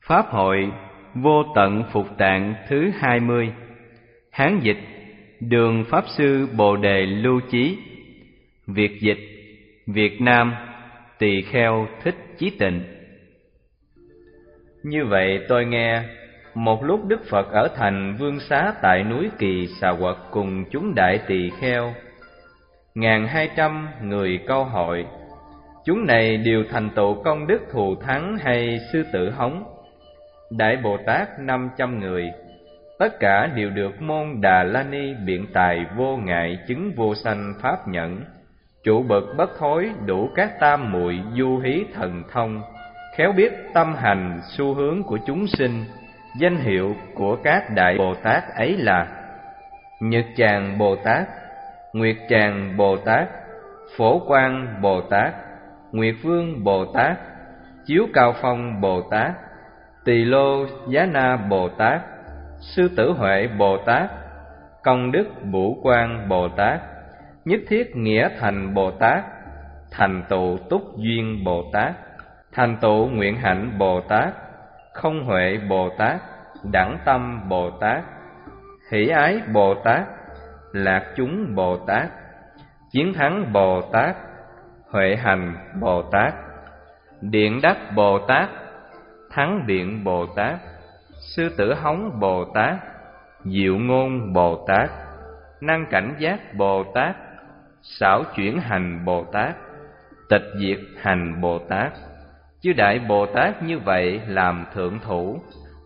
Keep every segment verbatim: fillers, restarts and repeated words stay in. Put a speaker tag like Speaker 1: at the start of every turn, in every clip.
Speaker 1: Pháp hội Vô Tận Phục Tạng thứ hai mươi. Hán dịch Đường Pháp Sư Bồ Đề Lưu Chí. Việt dịch Việt Nam Tỳ Kheo Thích Chí Tịnh. Như vậy tôi nghe, một lúc Đức Phật ở thành Vương Xá tại núi Kỳ Xà Quật cùng chúng đại tỳ kheo ngàn hai trăm người câu hội. Chúng này đều thành tựu công đức thù thắng hay sư tử hống. Đại Bồ Tát năm trăm người, tất cả đều được môn Đà La Ni biện tài vô ngại chứng vô sanh pháp nhẫn, trụ bậc bất thối đủ các tam muội du hí thần thông, khéo biết tâm hành xu hướng của chúng sinh. Danh hiệu của các đại Bồ Tát ấy là Nhật Tràng Bồ Tát, Nguyệt Tràng Bồ Tát, Phổ Quang Bồ Tát, Nguyệt Vương Bồ Tát, Chiếu Cao Phong Bồ Tát, Tỳ Lô Giá Na Bồ Tát, Sư Tử Huệ Bồ Tát, Công Đức Bửu Quang Bồ Tát, Nhất Thiết Nghĩa Thành Bồ Tát, Thành Tựu Túc Duyên Bồ Tát, Thành Tựu Nguyện Hạnh Bồ Tát, Không Huệ Bồ Tát, Đẳng Tâm Bồ Tát, Hỷ Ái Bồ Tát, Lạc Chúng Bồ Tát, Chiến Thắng Bồ Tát, Huệ Hành Bồ Tát, Điện Đắc Bồ Tát, Thắng Điện Bồ Tát, Sư Tử Hống Bồ Tát, Diệu Ngôn Bồ Tát, Năng Cảnh Giác Bồ Tát, Xảo Chuyển Hành Bồ Tát, Tịch Diệt Hành Bồ Tát. Chư đại Bồ Tát như vậy làm thượng thủ.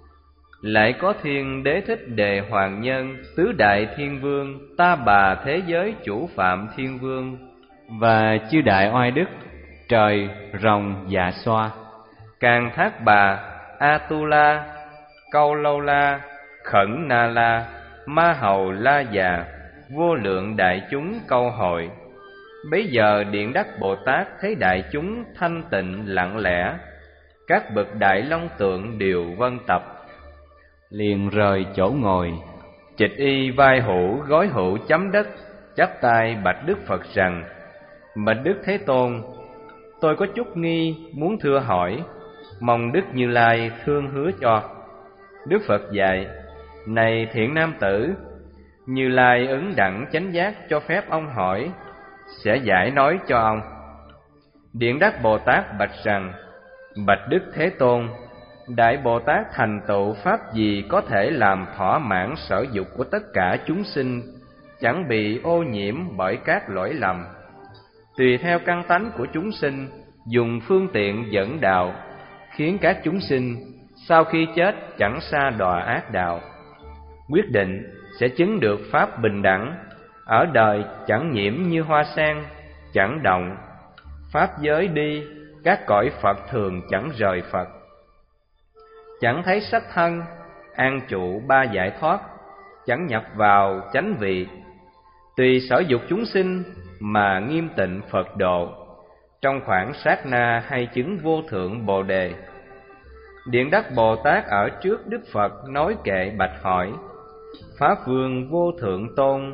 Speaker 1: Lại có Thiên Đế Thích Đề Hoàng Nhân, Tứ Đại Thiên Vương, Ta Bà Thế Giới Chủ Phạm Thiên Vương, và chư đại oai đức trời, rồng, dạ xoa, Càng Thác Bà, Atula, Câu Lâu La, Khẩn Na La, Ma Hầu La Già, vô lượng đại chúng câu hội. Bấy giờ Điện Đắc Bồ Tát thấy đại chúng thanh tịnh lặng lẽ, các bậc đại long tượng đều vân tập, liền rời chỗ ngồi, chịch y vai hữu gối hữu chấm đất, chắp tay bạch Đức Phật rằng: Bạch Đức Thế Tôn, tôi có chút nghi muốn thưa hỏi, mong Đức Như Lai thương hứa cho. Đức Phật dạy: Này thiện nam tử, Như Lai ứng đẳng chánh giác cho phép ông hỏi, sẽ giải nói cho ông. Điện Đắc Bồ Tát bạch rằng: Bạch Đức Thế Tôn, Đại Bồ Tát thành tựu pháp gì có thể làm thỏa mãn sở dục của tất cả chúng sinh, chẳng bị ô nhiễm bởi các lỗi lầm, tùy theo căn tánh của chúng sinh, dùng phương tiện dẫn đạo, khiến các chúng sinh sau khi chết chẳng sa đọa ác đạo, quyết định sẽ chứng được pháp bình đẳng, ở đời chẳng nhiễm như hoa sen, chẳng động, pháp giới đi, các cõi Phật thường chẳng rời Phật, chẳng thấy sắc thân, an trụ ba giải thoát, chẳng nhập vào chánh vị, tùy sở dục chúng sinh mà nghiêm tịnh Phật độ, trong khoảng sát na hay chứng vô thượng Bồ Đề. Điện Đắc Bồ Tát ở trước Đức Phật nói kệ bạch hỏi: Pháp Vương vô thượng tôn,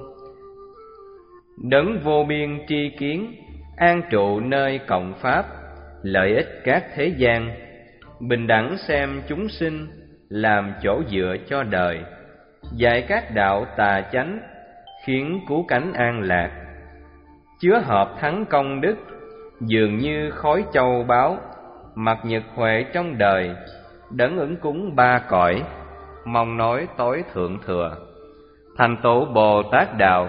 Speaker 1: đấng vô biên tri kiến, an trụ nơi cộng pháp, lợi ích các thế gian, bình đẳng xem chúng sinh, làm chỗ dựa cho đời, dạy các đạo tà chánh, khiến cứu cánh an lạc, chứa hợp thắng công đức, dường như khói châu báu, mặt nhật huệ trong đời, đấng ứng cúng ba cõi, mong nói tối thượng thừa, thành tựu Bồ Tát đạo,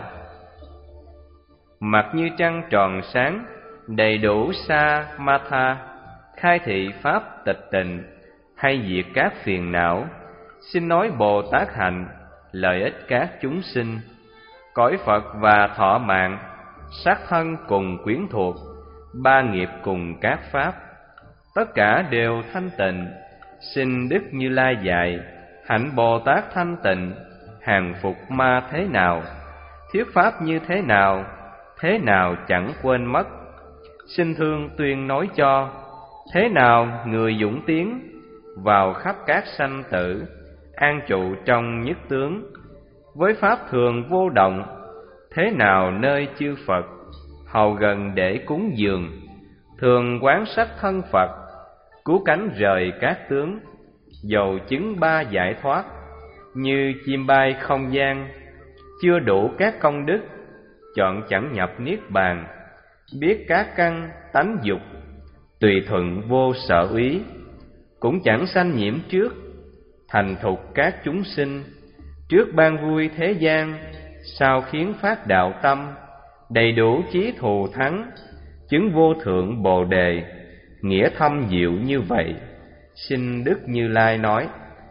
Speaker 1: mặt như trăng tròn sáng, đầy đủ sa ma tha, khai thị pháp tịch tịnh, hay diệt các phiền não, xin nói Bồ Tát hạnh, lợi ích các chúng sinh, cõi Phật và thọ mạng, sát thân cùng quyến thuộc, ba nghiệp cùng các pháp, tất cả đều thanh tịnh. Xin Đức Như Lai dạy, hạnh Bồ Tát thanh tịnh, hàng phục ma thế nào, thuyết pháp như thế nào, thế nào chẳng quên mất. Xin thương tuyên nói cho, thế nào người dũng tiến, vào khắp các sanh tử, an trụ trong nhất tướng, với pháp thường vô động, thế nào nơi chư Phật, hầu gần để cúng dường, thường quán sát thân Phật, cứu cánh rời các tướng, dầu chứng ba giải thoát, như chim bay không gian, chưa đủ các công đức, chọn chẳng nhập niết bàn, biết các căn tánh dục, tùy thuận vô sở úy, cũng chẳng sanh nhiễm trước, thành thục các chúng sinh, trước ban vui thế gian, sau khiến phát đạo tâm, đầy đủ chí thù thắng, chứng vô thượng bồ đề, nghĩa thâm diệu như vậy. Xin Đức Như Lai nói.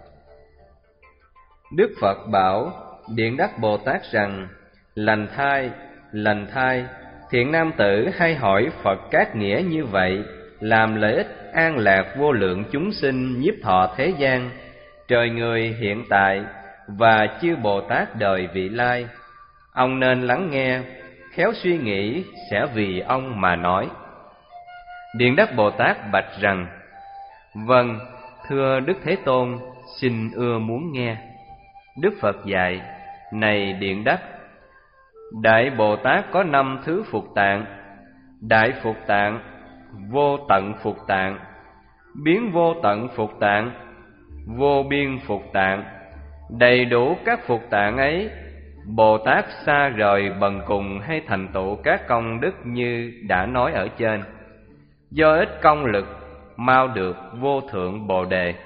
Speaker 1: Đức Phật bảo Điện Đắc Bồ Tát rằng: Lành thai, lành thai, thiện nam tử hay hỏi Phật các nghĩa như vậy, làm lợi ích an lạc vô lượng chúng sinh nhiếp thọ thế gian, trời người hiện tại và chư Bồ Tát đời vị lai. Ông nên lắng nghe, khéo suy nghĩ sẽ vì ông mà nói. Điện Đắc Bồ Tát bạch rằng: Vâng, thưa Đức Thế Tôn, xin ưa muốn nghe. Đức Phật dạy: Này Điện Đắc, Đại Bồ Tát có năm thứ Phục Tạng: Đại Phục Tạng, Vô Tận Phục Tạng, Biến Vô Tận Phục Tạng, Vô Biên Phục Tạng. Đầy đủ các Phục Tạng ấy, Bồ Tát xa rời bần cùng hay thành tựu các công đức như đã nói ở trên, do ít công lực mau được vô thượng bồ đề.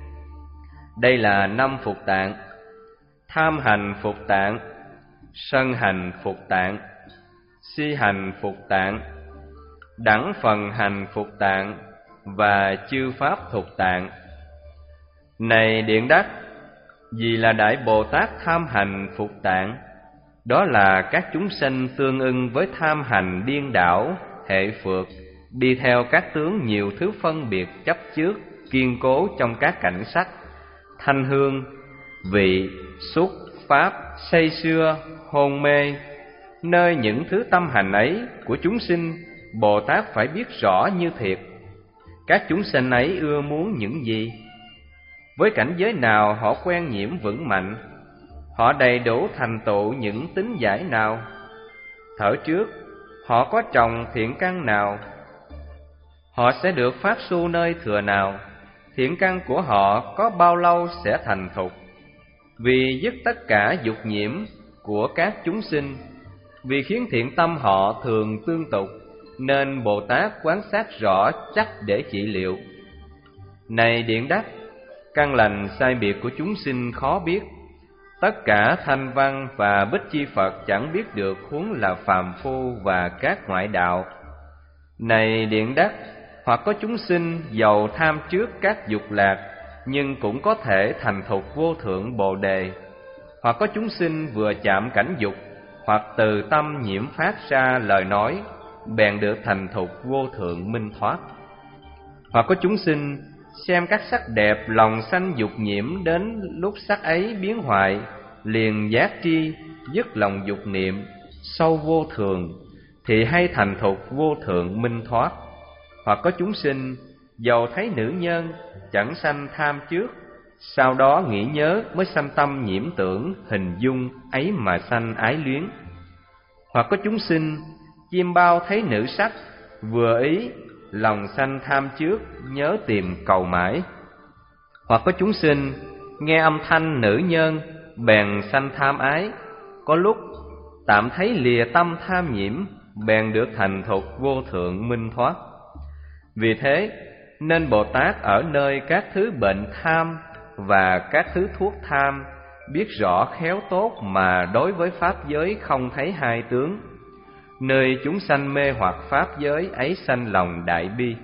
Speaker 1: Đây là năm Phục Tạng: Tham hành Phục Tạng, Sân hành Phục Tạng, Si hành Phục Tạng, Đẳng phần hành Phục Tạng và Chư Pháp Phục Tạng. Này Điện Đắc, vì là Đại Bồ Tát tham hành Phục Tạng, đó là các chúng sanh tương ưng với tham hành điên đảo, hệ phược, đi theo các tướng nhiều thứ phân biệt chấp trước, kiên cố trong các cảnh sắc, thanh hương, vị, xúc, pháp, say sưa, hôn mê. Nơi những thứ tâm hành ấy của chúng sinh, Bồ Tát phải biết rõ như thiệt. Các chúng sinh ấy ưa muốn những gì? Với cảnh giới nào họ quen nhiễm vững mạnh? Họ đầy đủ thành tựu những tính giải nào? Thở trước, họ có trồng thiện căn nào? Họ sẽ được phát su nơi thừa nào? Thiện căn của họ có bao lâu sẽ thành thục? Vì dứt tất cả dục nhiễm của các chúng sinh, vì khiến thiện tâm họ thường tương tục, nên Bồ Tát quán sát rõ chắc để trị liệu. Này Điện Đắc, căn lành sai biệt của chúng sinh khó biết, tất cả thanh văn và bích chi Phật chẳng biết được, huống là phàm phu và các ngoại đạo. Này Điện Đắc, hoặc có chúng sinh giàu tham trước các dục lạc, nhưng cũng có thể thành thục vô thượng bồ đề. Hoặc có chúng sinh vừa chạm cảnh dục, hoặc từ tâm nhiễm phát ra lời nói, bèn được thành thục vô thượng minh thoát. Hoặc có chúng sinh xem các sắc đẹp, lòng sanh dục nhiễm, đến lúc sắc ấy biến hoại, liền giác tri, dứt lòng dục niệm, sâu vô thường, thì hay thành thục vô thượng minh thoát. Hoặc có chúng sinh dầu thấy nữ nhân, chẳng sanh tham trước, sau đó nghĩ nhớ mới sanh tâm nhiễm tưởng, hình dung ấy mà sanh ái luyến. Hoặc có chúng sinh chim bao thấy nữ sắc, vừa ý, lòng sanh tham trước, nhớ tìm cầu mãi. Hoặc có chúng sinh nghe âm thanh nữ nhân, bèn sanh tham ái, có lúc tạm thấy lìa tâm tham nhiễm, bèn được thành thục vô thượng minh thoát. Vì thế nên Bồ Tát ở nơi các thứ bệnh tham và các thứ thuốc tham, biết rõ khéo tốt mà đối với pháp giới không thấy hai tướng. Nơi chúng sanh mê hoặc pháp giới ấy sanh lòng đại bi.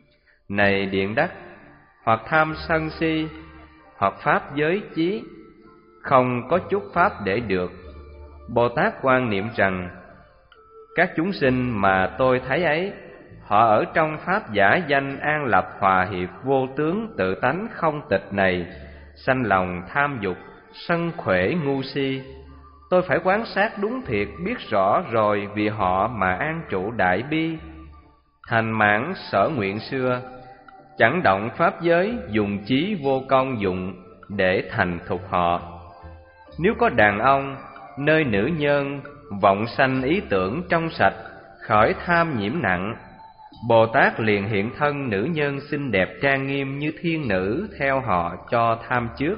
Speaker 1: Này Điện Đắc, hoặc tham sân si, hoặc pháp giới chí, không có chút pháp để được. Bồ Tát quan niệm rằng các chúng sinh mà tôi thấy ấy, họ ở trong pháp giả danh an lập hòa hiệp vô tướng tự tánh không tịch này, sanh lòng tham dục, sân khỏe ngu si. Tôi phải quan sát đúng thiệt, biết rõ rồi vì họ mà an trụ đại bi, thành mãn sở nguyện xưa, chẳng động pháp giới, dùng chí vô công dụng để thành thục họ. Nếu có đàn ông nơi nữ nhân vọng sanh ý tưởng trong sạch, khởi tham nhiễm nặng, Bồ Tát liền hiện thân nữ nhân xinh đẹp trang nghiêm như thiên nữ theo họ cho tham trước.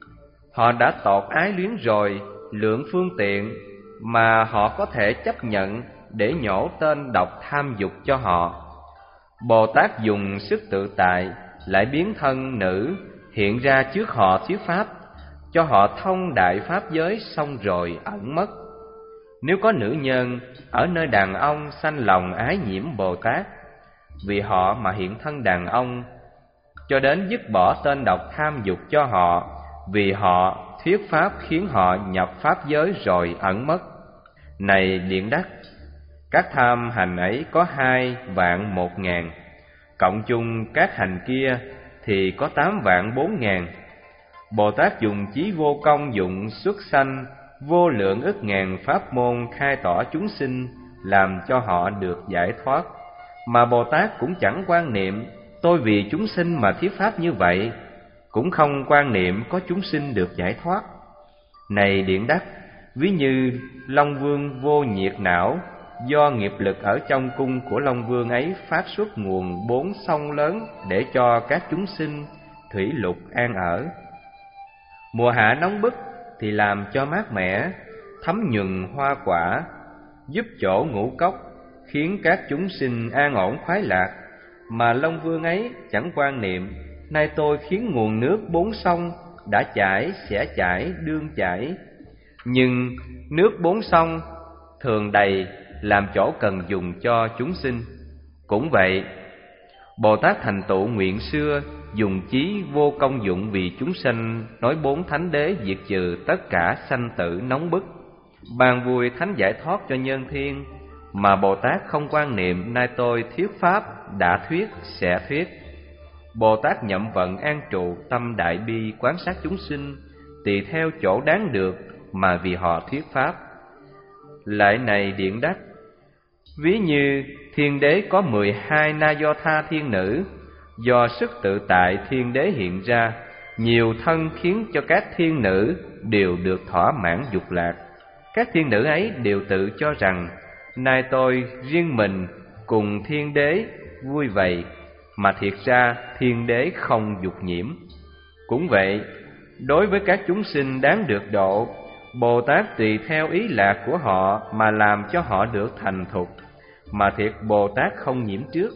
Speaker 1: Họ đã tột ái luyến rồi, lượng phương tiện mà họ có thể chấp nhận để nhổ tên độc tham dục cho họ. Bồ Tát dùng sức tự tại, lại biến thân nữ hiện ra trước họ thuyết pháp, cho họ thông đại pháp giới, xong rồi ẩn mất. Nếu có nữ nhân ở nơi đàn ông sanh lòng ái nhiễm Bồ Tát, vì họ mà hiện thân đàn ông, cho đến dứt bỏ tên độc tham dục cho họ, vì họ thuyết pháp khiến họ nhập pháp giới rồi ẩn mất. Này Điện Đắc, các tham hành ấy có hai vạn một ngàn, cộng chung các hành kia thì có tám vạn bốn ngàn. Bồ Tát dùng chí vô công dụng xuất sanh vô lượng ức ngàn pháp môn khai tỏ chúng sinh, làm cho họ được giải thoát. Mà Bồ Tát cũng chẳng quan niệm tôi vì chúng sinh mà thuyết pháp như vậy, cũng không quan niệm có chúng sinh được giải thoát. Này Điện Đắc, ví như Long Vương vô nhiệt não, do nghiệp lực ở trong cung của Long Vương ấy phát xuất nguồn bốn sông lớn để cho các chúng sinh thủy lục an ở. Mùa hạ nóng bức thì làm cho mát mẻ, thấm nhuần hoa quả, giúp chỗ ngũ cốc, khiến các chúng sinh an ổn khoái lạc. Mà Long Vương ấy chẳng quan niệm nay tôi khiến nguồn nước bốn sông đã chảy sẽ chảy đương chảy, nhưng nước bốn sông thường đầy làm chỗ cần dùng cho chúng sinh. Cũng vậy, Bồ Tát thành tựu nguyện xưa, dùng chí vô công dụng vì chúng sanh, nói bốn thánh đế diệt trừ tất cả sanh tử nóng bức, ban vui thánh giải thoát cho nhân thiên. Mà Bồ Tát không quan niệm nay tôi thuyết pháp đã thuyết sẽ thuyết. Bồ Tát nhậm vận an trụ tâm đại bi, quan sát chúng sinh tùy theo chỗ đáng được mà vì họ thuyết pháp. Lại này Điện Đắc, ví như thiên đế có mười hai na do tha thiên nữ, do sức tự tại thiên đế hiện ra nhiều thân, khiến cho các thiên nữ đều được thỏa mãn dục lạc. Các thiên nữ ấy đều tự cho rằng nay tôi riêng mình cùng thiên đế vui vậy, mà thiệt ra thiên đế không dục nhiễm. Cũng vậy, đối với các chúng sinh đáng được độ, Bồ Tát tùy theo ý lạc của họ mà làm cho họ được thành thục, mà thiệt Bồ Tát không nhiễm trước.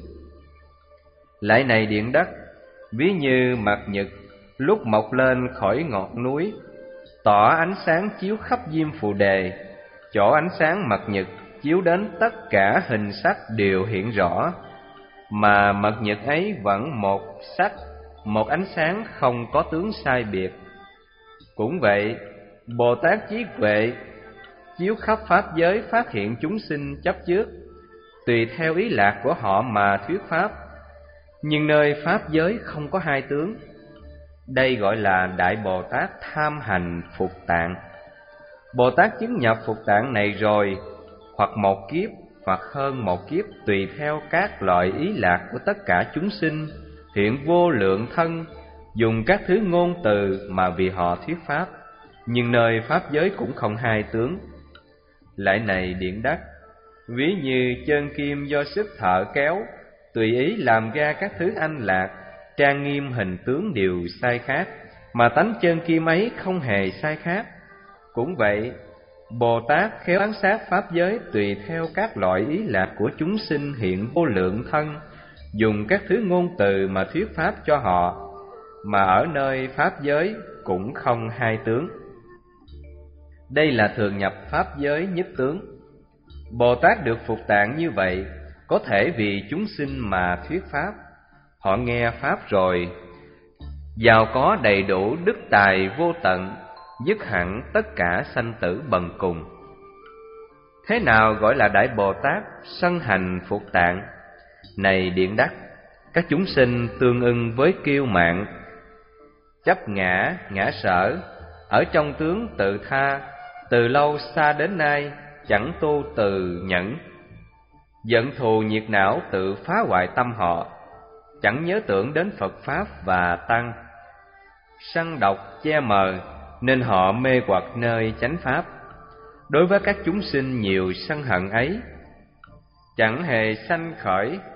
Speaker 1: Lại này Điện Đắc, ví như mặt nhật lúc mọc lên khỏi ngọn núi, tỏ ánh sáng chiếu khắp diêm phù đề, chỗ ánh sáng mặt nhật chiếu đến tất cả hình sắc đều hiện rõ, mà mặt nhật ấy vẫn một sắc, một ánh sáng, không có tướng sai biệt. Cũng vậy, Bồ Tát trí huệ chiếu khắp pháp giới, phát hiện chúng sinh chấp trước, tùy theo ý lạc của họ mà thuyết pháp, nhưng nơi pháp giới không có hai tướng. Đây gọi là Đại Bồ Tát tham hành Phục Tạng. Bồ Tát chứng nhập Phục Tạng này rồi, hoặc một kiếp hoặc hơn một kiếp, tùy theo các loại ý lạc của tất cả chúng sinh, hiện vô lượng thân, dùng các thứ ngôn từ mà vì họ thuyết pháp, nhưng nơi pháp giới cũng không hai tướng. Lại này Điện Đắc, ví như chân kim do sức thợ kéo, tùy ý làm ra các thứ anh lạc, trang nghiêm hình tướng đều sai khác, mà tánh chân kim ấy không hề sai khác. Cũng vậy, Bồ Tát khéo quán sát pháp giới, tùy theo các loại ý lạc của chúng sinh hiện vô lượng thân, dùng các thứ ngôn từ mà thuyết pháp cho họ, mà ở nơi pháp giới cũng không hai tướng. Đây là thường nhập pháp giới nhất tướng. Bồ Tát được Phục Tạng như vậy, có thể vì chúng sinh mà thuyết pháp. Họ nghe pháp rồi, giàu có đầy đủ đức tài vô tận, dứt hẳn tất cả sanh tử bần cùng. Thế nào gọi là Đại Bồ Tát sân hành Phục Tạng? Này Điện Đắc, các chúng sinh tương ưng với kiêu mạn, chấp ngã, ngã sở, ở trong tướng tự tha, từ lâu xa đến nay chẳng tu từ nhẫn, giận thù nhiệt não tự phá hoại tâm họ, chẳng nhớ tưởng đến Phật Pháp và Tăng, sân độc che mờ nên họ mê hoặc nơi chánh Pháp. Đối với các chúng sinh nhiều sân hận ấy, chẳng hề sanh khởi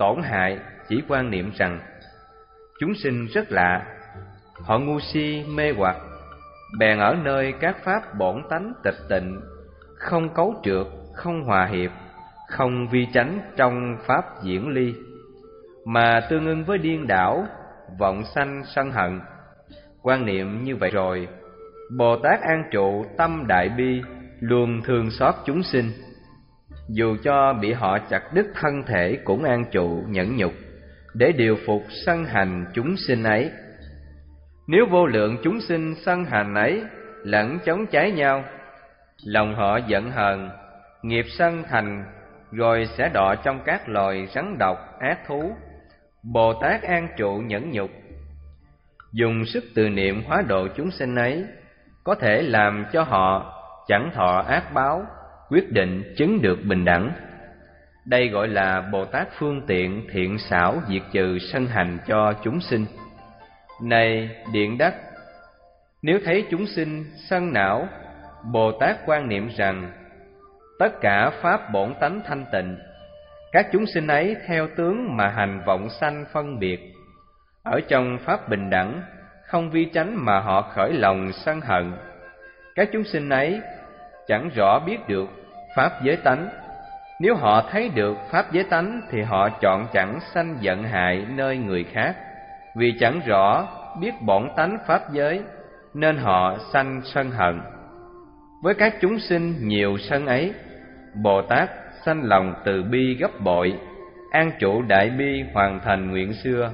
Speaker 1: tổn hại, chỉ quan niệm rằng chúng sinh rất lạ, họ ngu si mê hoặc, bèn ở nơi các pháp bổn tánh tịch tịnh, không cấu trược, không hòa hiệp, không vi chánh trong pháp diễn ly, mà tương ưng với điên đảo, vọng sanh sân hận. Quan niệm như vậy rồi, Bồ Tát an trụ tâm đại bi, luôn thương xót chúng sinh, dù cho bị họ chặt đứt thân thể cũng an trụ nhẫn nhục, để điều phục sân hành chúng sinh ấy. Nếu vô lượng chúng sinh sân hành ấy lẫn chống cháy nhau, lòng họ giận hờn, nghiệp sân thành, rồi sẽ đọa trong các loài rắn độc ác thú. Bồ Tát an trụ nhẫn nhục, dùng sức từ niệm hóa độ chúng sinh ấy, có thể làm cho họ chẳng thọ ác báo, quyết định chứng được bình đẳng. Đây gọi là Bồ Tát phương tiện thiện xảo diệt trừ sân hành cho chúng sinh. Này Điện Đắc, nếu thấy chúng sinh sân não, Bồ Tát quan niệm rằng tất cả pháp bổn tánh thanh tịnh, các chúng sinh ấy theo tướng mà hành vọng sanh phân biệt, ở trong pháp bình đẳng, không vi chánh mà họ khởi lòng sân hận. Các chúng sinh ấy chẳng rõ biết được pháp giới tánh. Nếu họ thấy được pháp giới tánh thì họ chọn chẳng sanh giận hại nơi người khác, vì chẳng rõ biết bổn tánh pháp giới nên họ sanh sân hận. Với các chúng sinh nhiều sân ấy, Bồ Tát sanh lòng từ bi gấp bội, an trụ đại bi hoàn thành nguyện xưa.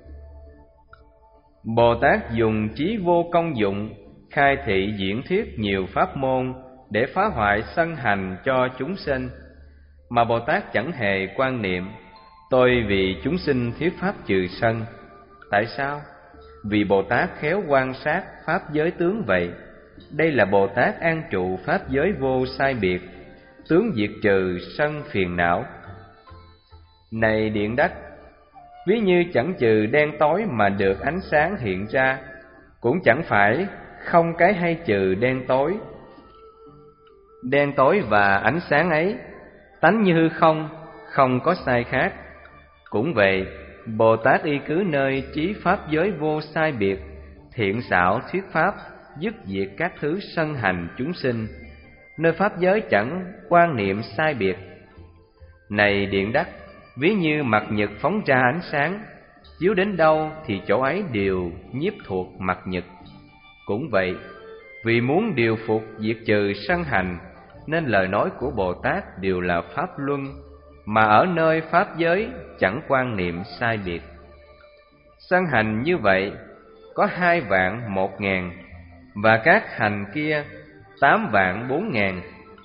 Speaker 1: Bồ Tát dùng trí vô công dụng, khai thị diễn thuyết nhiều pháp môn để phá hoại sân hành cho chúng sinh, mà Bồ Tát chẳng hề quan niệm tôi vì chúng sinh thuyết pháp trừ sân. Tại sao? Vì Bồ Tát khéo quan sát pháp giới tướng vậy. Đây là Bồ Tát an trụ pháp giới vô sai biệt, tướng diệt trừ sân phiền não. Này Điện Đắc, ví như chẳng trừ đen tối mà được ánh sáng hiện ra, cũng chẳng phải không cái hay trừ đen tối. Đen tối và ánh sáng ấy tánh như hư không, không có sai khác. Cũng vậy, Bồ Tát y cứ nơi trí pháp giới vô sai biệt, thiện xảo thuyết pháp, dứt diệt các thứ sân hành chúng sinh, nơi pháp giới chẳng quan niệm sai biệt. Này Điện Đắc, ví như mặt nhật phóng ra ánh sáng, chiếu đến đâu thì chỗ ấy đều nhiếp thuộc mặt nhật. Cũng vậy, vì muốn điều phục diệt trừ sân hành, nên lời nói của Bồ Tát đều là pháp luân, mà ở nơi pháp giới chẳng quan niệm sai biệt. Sân hành như vậy có hai vạn một ngàn, và các hành kia tám vạn bốn ngàn.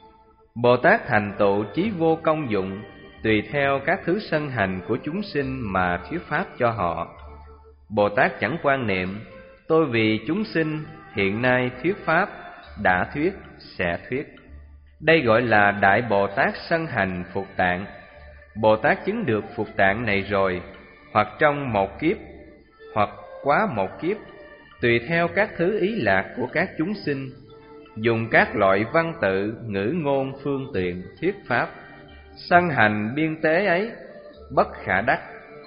Speaker 1: Bồ Tát thành tựu trí vô công dụng, tùy theo các thứ sân hành của chúng sinh mà thuyết pháp cho họ. Bồ Tát chẳng quan niệm tôi vì chúng sinh hiện nay thuyết pháp, đã thuyết, sẽ thuyết. Đây gọi là Đại Bồ Tát sân hành Phục Tạng. Bồ Tát chứng được Phục Tạng này rồi, hoặc trong một kiếp, hoặc quá một kiếp, tùy theo các thứ ý lạc của các chúng sinh, dùng các loại văn tự, ngữ ngôn phương tiện thuyết pháp. Sân hành biên tế ấy bất khả đắc.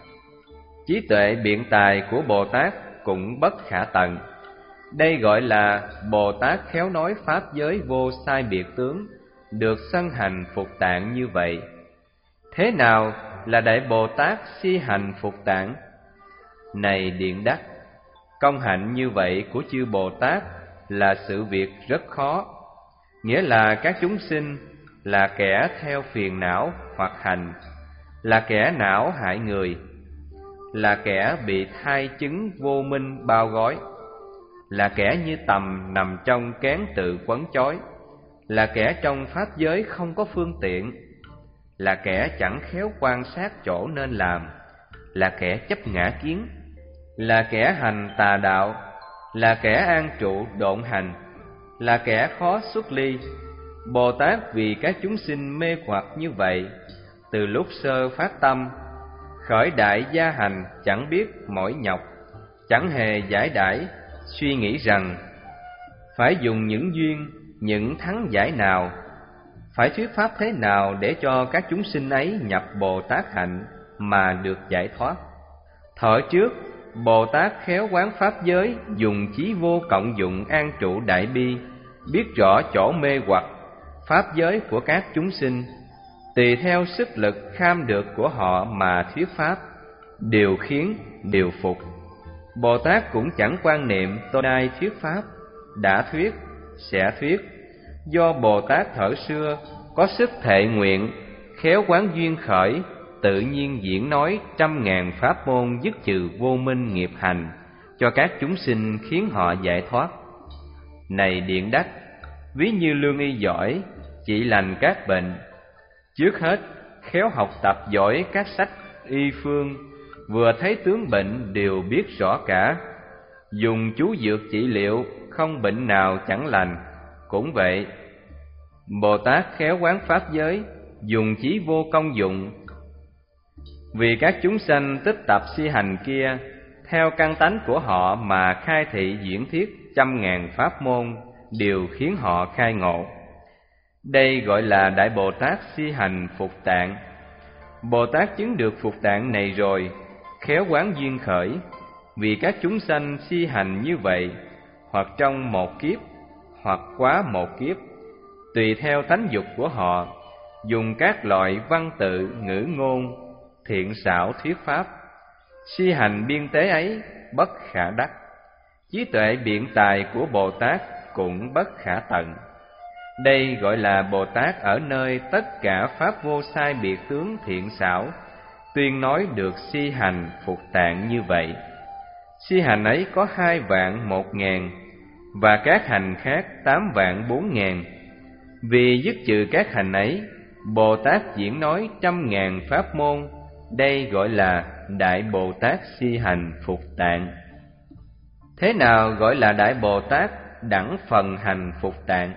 Speaker 1: Trí tuệ biện tài của Bồ Tát cũng bất khả tận. Đây gọi là Bồ Tát khéo nói pháp giới vô sai biệt tướng, được sân hành Phục Tạng như vậy. Thế nào là Đại Bồ Tát si hành Phục Tạng? Này Điện Đắc, công hạnh như vậy của chư Bồ Tát là sự việc rất khó. Nghĩa là các chúng sinh là kẻ theo phiền não hoặc hành, là kẻ não hại người, là kẻ bị thai chứng vô minh bao gói, là kẻ như tầm nằm trong kén tự quấn chói, là kẻ trong pháp giới không có phương tiện, là kẻ chẳng khéo quan sát chỗ nên làm, là kẻ chấp ngã kiến, là kẻ hành tà đạo, là kẻ an trụ độn hành, là kẻ khó xuất ly. Bồ Tát vì các chúng sinh mê hoặc như vậy, từ lúc sơ phát tâm, khởi đại gia hành chẳng biết mỏi nhọc, chẳng hề giải đãi, suy nghĩ rằng phải dùng những duyên, những thắng giải nào, phải thuyết pháp thế nào để cho các chúng sinh ấy nhập Bồ Tát hạnh mà được giải thoát. Thuở trước, Bồ Tát khéo quán pháp giới, dùng chí vô cộng dụng an trụ đại bi, biết rõ chỗ mê hoặc pháp giới của các chúng sinh, tùy theo sức lực kham được của họ mà thuyết pháp, điều khiến, điều phục. Bồ Tát cũng chẳng quan niệm tôi nay thuyết pháp, đã thuyết, sẽ thuyết. Do Bồ Tát thuở xưa có sức thệ nguyện, khéo quán duyên khởi, tự nhiên diễn nói trăm ngàn pháp môn dứt trừ vô minh nghiệp hành cho các chúng sinh, khiến họ giải thoát. Này Điện Đắc, ví như lương y giỏi, trị lành các bệnh, trước hết khéo học tập giỏi các sách y phương, vừa thấy tướng bệnh đều biết rõ cả, dùng chú dược trị liệu, không bệnh nào chẳng lành. Cũng vậy, Bồ Tát khéo quán pháp giới, dùng chí vô công dụng, vì các chúng sanh tích tập si hành kia, theo căn tánh của họ mà khai thị diễn thuyết trăm ngàn pháp môn, đều khiến họ khai ngộ. Đây gọi là Đại Bồ Tát si hành phục tạng. Bồ Tát chứng được phục tạng này rồi, khéo quán duyên khởi, vì các chúng sanh si hành như vậy, hoặc trong một kiếp, hoặc quá một kiếp, tùy theo tánh dục của họ, dùng các loại văn tự, ngữ ngôn, thiện xảo thuyết pháp. Si hành biên tế ấy bất khả đắc, trí tuệ biện tài của Bồ Tát cũng bất khả tận. Đây gọi là Bồ Tát ở nơi tất cả pháp vô sai biệt tướng thiện xảo, tuyên nói được si hành phục tạng như vậy. Si hành ấy có hai vạn một ngàn, và các hành khác tám vạn bốn ngàn. Vì dứt trừ các hành ấy, Bồ Tát diễn nói trăm ngàn pháp môn. Đây gọi là Đại Bồ Tát si hành phục tạng. Thế nào gọi là Đại Bồ Tát đẳng phần hành phục tạng?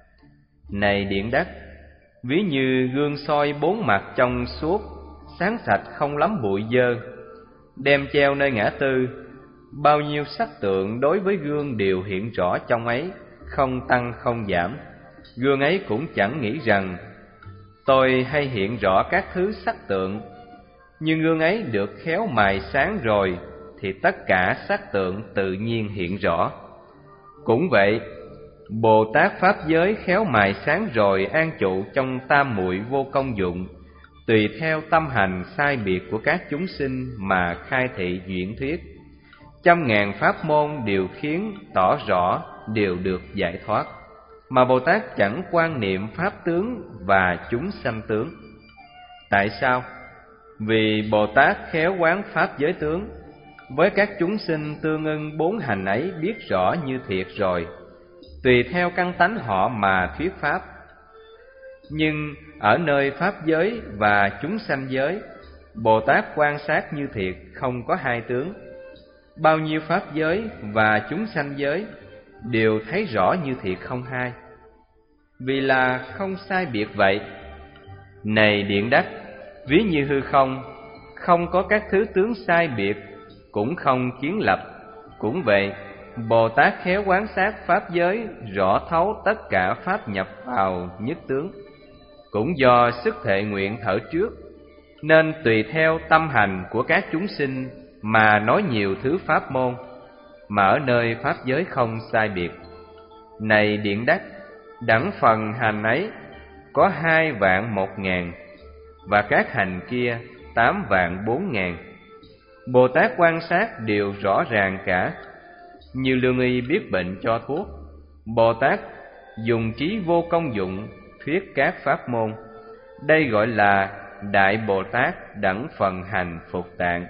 Speaker 1: Này Điện Đắc, ví như gương soi bốn mặt trong suốt, sáng sạch không lắm bụi dơ, đem treo nơi ngã tư, bao nhiêu sắc tượng đối với gương đều hiện rõ trong ấy, không tăng không giảm. Gương ấy cũng chẳng nghĩ rằng tôi hay hiện rõ các thứ sắc tượng, nhưng gương ấy được khéo mài sáng rồi thì tất cả sắc tượng tự nhiên hiện rõ. Cũng vậy, Bồ Tát pháp giới khéo mài sáng rồi an trụ trong tam muội vô công dụng, tùy theo tâm hành sai biệt của các chúng sinh mà khai thị diễn thuyết. Trăm ngàn pháp môn đều khiến tỏ rõ, đều được giải thoát, mà Bồ Tát chẳng quan niệm pháp tướng và chúng sanh tướng. Tại sao? Vì Bồ Tát khéo quán pháp giới tướng, với các chúng sinh tương ưng bốn hành ấy biết rõ như thiệt rồi, tùy theo căn tánh họ mà thuyết pháp. Nhưng ở nơi pháp giới và chúng sanh giới, Bồ Tát quan sát như thiệt không có hai tướng. Bao nhiêu pháp giới và chúng sanh giới đều thấy rõ như thiệt không hai, vì là không sai biệt vậy. Này Điện Đắc, ví như hư không, không có các thứ tướng sai biệt, cũng không kiến lập. Cũng vậy, Bồ Tát khéo quán sát pháp giới, rõ thấu tất cả pháp nhập vào nhất tướng. Cũng do sức thệ nguyện thở trước, nên tùy theo tâm hành của các chúng sinh mà nói nhiều thứ pháp môn, mà ở nơi pháp giới không sai biệt. Này Điện Đắc, đẳng phần hành ấy có hai vạn một ngàn, và các hành kia tám vạn bốn ngàn. Bồ Tát quan sát đều rõ ràng cả. Như lương y biết bệnh cho thuốc, Bồ Tát dùng trí vô công dụng thuyết các pháp môn. Đây gọi là Đại Bồ Tát đẳng phần hành phục tạng.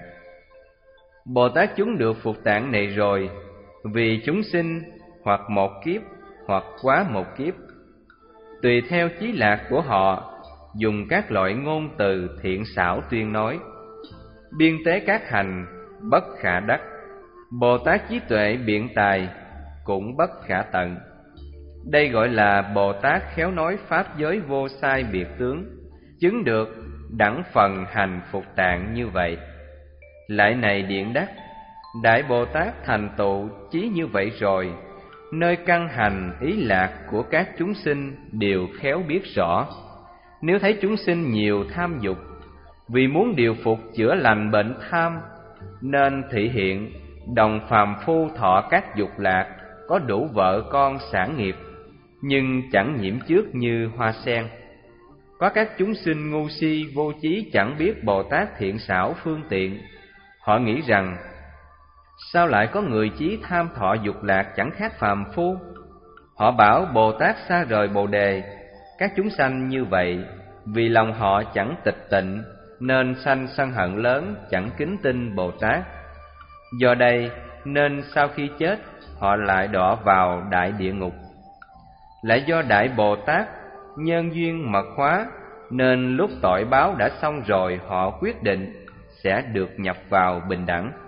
Speaker 1: Bồ Tát chúng được phục tạng này rồi, vì chúng sinh hoặc một kiếp hoặc quá một kiếp, tùy theo chí lạc của họ, dùng các loại ngôn từ thiện xảo tuyên nói. Biên tế các hành bất khả đắc, Bồ Tát trí tuệ biện tài cũng bất khả tận. Đây gọi là Bồ Tát khéo nói pháp giới vô sai biệt tướng, chứng được đẳng phần hành phục tạng như vậy. Lại này Điện Đắc, Đại Bồ Tát thành tựu chí như vậy rồi, nơi căn hành ý lạc của các chúng sinh đều khéo biết rõ. Nếu thấy chúng sinh nhiều tham dục, Vì muốn điều phục chữa lành bệnh tham, nên thị hiện đồng phàm phu thọ các dục lạc, có đủ vợ con sản nghiệp, nhưng chẳng nhiễm trước như hoa sen. Có các chúng sinh ngu si vô trí chẳng biết Bồ Tát thiện xảo phương tiện. Họ nghĩ rằng, sao lại có người chí tham thọ dục lạc chẳng khác phàm phu? Họ bảo Bồ Tát xa rời Bồ Đề. Các chúng sanh như vậy, vì lòng họ chẳng tịch tịnh, nên sanh sân hận lớn, chẳng kính tin Bồ Tát. Do đây nên sau khi chết, họ lại đọa vào đại địa ngục. Lại do Đại Bồ Tát nhân duyên mật hóa, nên lúc tội báo đã xong rồi, họ quyết định sẽ được nhập vào bình đẳng.